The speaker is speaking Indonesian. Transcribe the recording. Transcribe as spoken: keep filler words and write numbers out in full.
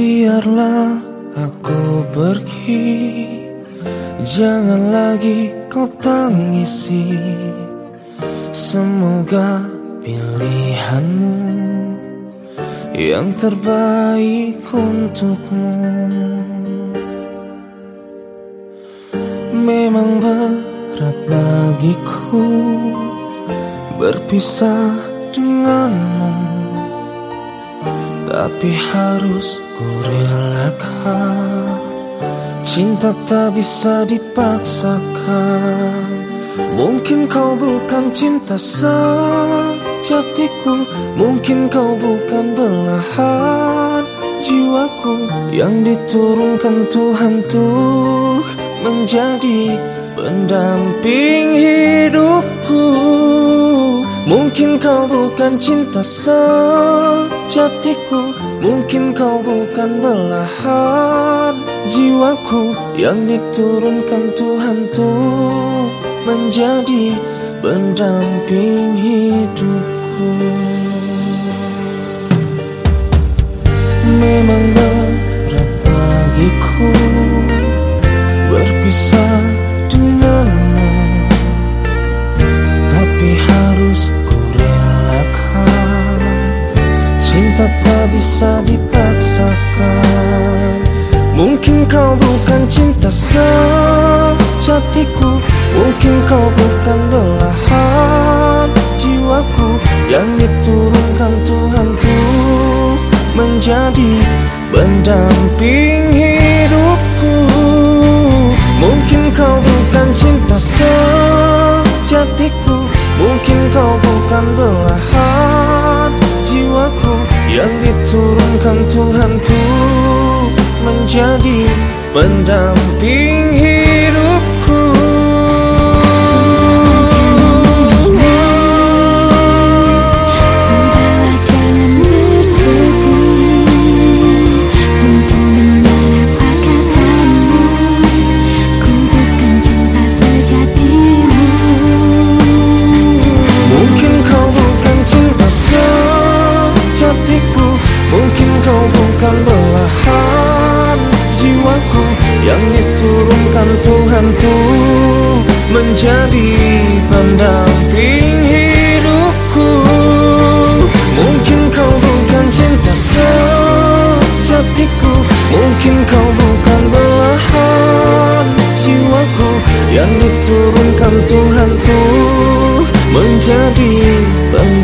Biarlah aku pergi, jangan lagi kau tangisi. Semoga pilihanmu yang terbaik untukmu. Memang berat bagiku berpisah denganmu, tapi harus ku relakan. Cinta tak bisa dipaksakan. Mungkin kau bukan cinta sejatiku, mungkin kau bukan belahan jiwaku yang diturunkan Tuhan untuk menjadi pendamping hidupku. Mungkin kau bukan cinta sejatiku, mungkin kau bukan belahan jiwaku yang diturunkan Tuhan untuk menjadi pendamping hidupku. Memang berat bagiku berpisah denganmu, tapi harus ku relakan. Cinta tak bisa dipaksakan. Mungkin kau bukan cinta sejatiku, mungkin kau bukan belahan jiwaku yang diturunkan Tuhan untuk menjadi pendamping hidupku. Mungkin kau bukan cinta sejatiku, mungkin kau bukan belahan jiwaku yang diturunkan Tuhan untuk menjadi pendamping hidupku. Mungkin kau bukan belahan jiwaku yang diturunkan Tuhan untuk menjadi pendamping hidupku. Mungkin kau bukan cinta sejatiku, mungkin kau bukan belahan jiwaku yang diturunkan Tuhan untuk menjadi pendamping